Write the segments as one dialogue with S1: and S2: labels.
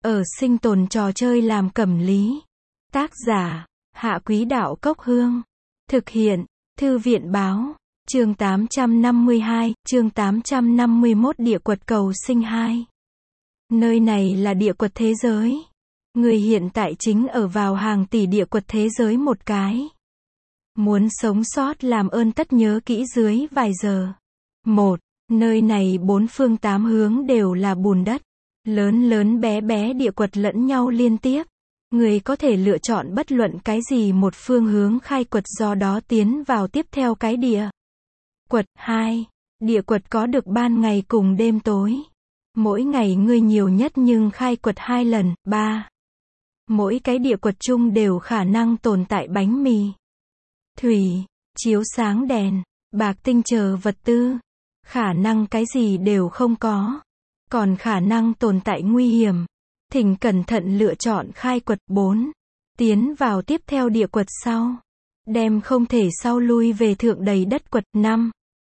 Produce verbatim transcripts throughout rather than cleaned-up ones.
S1: Ở sinh tồn trò chơi làm cẩm lý. Tác giả, Hạ Quý Đạo Cốc Hương. Thực hiện, Thư viện Báo. Chương tám trăm năm mươi hai, chương tám trăm năm mươi mốt Địa quật cầu sinh hai. Nơi này là địa quật thế giới. Người hiện tại chính ở vào hàng tỷ địa quật thế giới một cái. Muốn sống sót làm ơn tất nhớ kỹ dưới vài giờ. một. Nơi này bốn phương tám hướng đều là bùn đất. Lớn lớn bé bé địa quật lẫn nhau liên tiếp. Người có thể lựa chọn bất luận cái gì một phương hướng khai quật, do đó tiến vào tiếp theo cái địa quật. hai. Địa quật có được ban ngày cùng đêm tối. Mỗi ngày ngươi nhiều nhất nhưng khai quật hai lần. ba. Mỗi cái địa quật chung đều khả năng tồn tại bánh mì, thủy, chiếu sáng đèn, bạc tinh chờ vật tư. Khả năng cái gì đều không có. Còn khả năng tồn tại nguy hiểm. Thỉnh cẩn thận lựa chọn khai quật. bốn. Tiến vào tiếp theo địa quật sau. Đem không thể sau lui về thượng đầy đất quật. năm.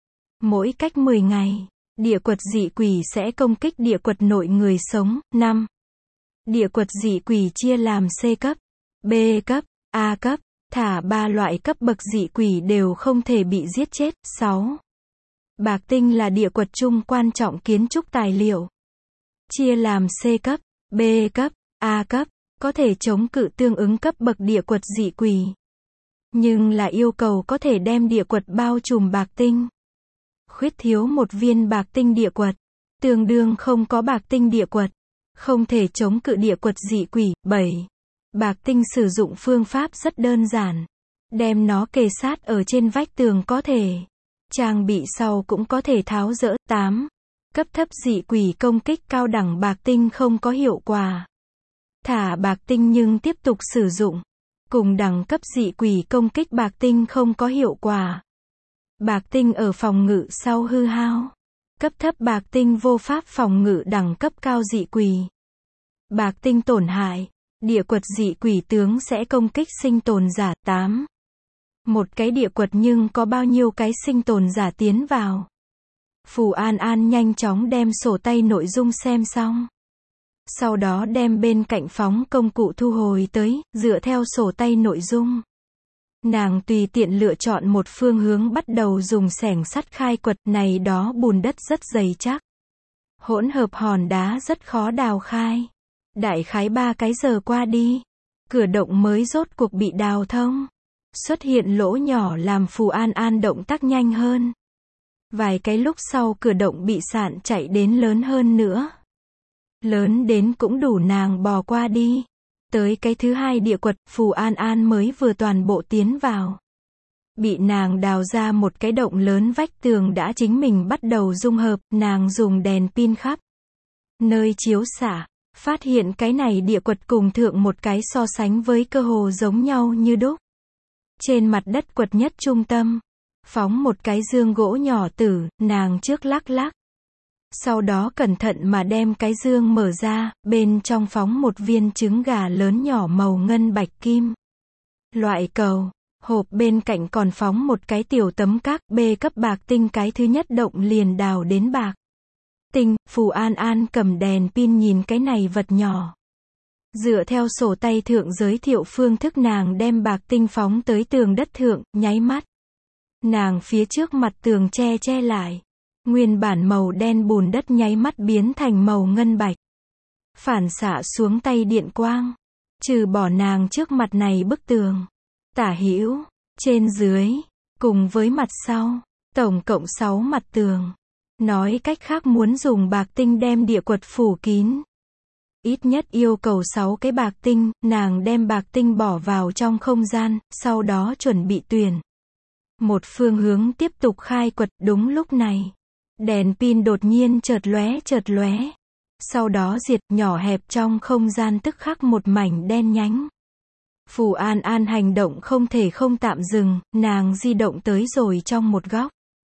S1: Mỗi cách mười ngày, địa quật dị quỷ sẽ công kích địa quật nội người sống. năm. Địa quật dị quỷ chia làm C cấp, B cấp, A cấp, thả ba loại cấp bậc dị quỷ đều không thể bị giết chết. sáu. Bạc tinh là địa quật chung quan trọng kiến trúc tài liệu. Chia làm C cấp, B cấp, A cấp, có thể chống cự tương ứng cấp bậc địa quật dị quỷ. Nhưng là yêu cầu có thể đem địa quật bao trùm bạc tinh. Khuyết thiếu một viên bạc tinh địa quật, tương đương không có bạc tinh địa quật. Không thể chống cự địa quật dị quỷ. bảy. Bạc tinh sử dụng phương pháp rất đơn giản. Đem nó kề sát ở trên vách tường có thể. Trang bị sau cũng có thể tháo dỡ. tám. Cấp thấp dị quỷ công kích cao đẳng bạc tinh không có hiệu quả. Thả bạc tinh nhưng tiếp tục sử dụng. Cùng đẳng cấp dị quỷ công kích bạc tinh không có hiệu quả. Bạc tinh ở phòng ngự sau hư hao. Cấp thấp bạc tinh vô pháp phòng ngự đẳng cấp cao dị quỷ. Bạc tinh tổn hại. Địa quật dị quỷ tướng sẽ công kích sinh tồn giả. tám. Một cái địa quật nhưng có bao nhiêu cái sinh tồn giả tiến vào. Phù An An nhanh chóng đem sổ tay nội dung xem xong. Sau đó đem bên cạnh phóng công cụ thu hồi tới, dựa theo sổ tay nội dung. Nàng tùy tiện lựa chọn một phương hướng bắt đầu dùng xẻng sắt khai quật. Này đó bùn đất rất dày chắc. Hỗn hợp hòn đá rất khó đào khai. Đại khái ba cái giờ qua đi, cửa động mới rốt cuộc bị đào thông. Xuất hiện lỗ nhỏ làm Phù An An động tác nhanh hơn. Vài cái lúc sau cửa động bị sạn chạy đến lớn hơn nữa. Lớn đến cũng đủ nàng bò qua đi. Tới cái thứ hai địa quật, Phù An An mới vừa toàn bộ tiến vào. Bị nàng đào ra một cái động lớn, vách tường đã chính mình bắt đầu dung hợp. Nàng dùng đèn pin khắp nơi chiếu xạ. Phát hiện cái này địa quật cùng thượng một cái so sánh với cơ hồ giống nhau như đúc. Trên mặt đất quật nhất trung tâm, phóng một cái dương gỗ nhỏ tử, nàng trước lắc lắc. Sau đó cẩn thận mà đem cái dương mở ra, bên trong phóng một viên trứng gà lớn nhỏ màu ngân bạch kim. Loại cầu, hộp bên cạnh còn phóng một cái tiểu tấm các B cấp bạc tinh, cái thứ nhất động liền đào đến bạc tinh. Phù An An cầm đèn pin nhìn cái này vật nhỏ. Dựa theo sổ tay thượng giới thiệu phương thức, nàng đem bạc tinh phóng tới tường đất thượng, nháy mắt. Nàng phía trước mặt tường che che lại. Nguyên bản màu đen bùn đất nháy mắt biến thành màu ngân bạch. Phản xạ xuống tay điện quang. Trừ bỏ nàng trước mặt này bức tường. Tả hữu, trên dưới, cùng với mặt sau. Tổng cộng sáu mặt tường. Nói cách khác muốn dùng bạc tinh đem địa quật phủ kín. Ít nhất yêu cầu sáu cái bạc tinh, nàng đem bạc tinh bỏ vào trong không gian, sau đó chuẩn bị tuyển một phương hướng tiếp tục khai quật. Đúng lúc này, đèn pin đột nhiên chợt lóe chợt lóe. Sau đó diệt, nhỏ hẹp trong không gian tức khắc một mảnh đen nhánh. Phù An An hành động không thể không tạm dừng, nàng di động tới rồi trong một góc.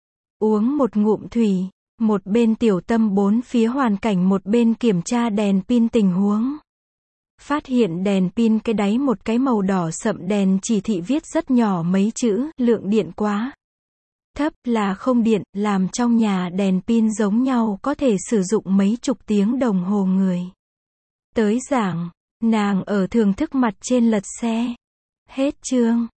S1: Uống một ngụm thủy. Một bên tiểu tâm bốn phía hoàn cảnh, một bên kiểm tra đèn pin tình huống. Phát hiện đèn pin cái đáy một cái màu đỏ sậm đèn chỉ thị viết rất nhỏ mấy chữ, lượng điện quá thấp, là không điện, làm trong nhà đèn pin giống nhau có thể sử dụng mấy chục tiếng đồng hồ người. Tới giảng, nàng ở thưởng thức mặt trên lật xe. Hết chương.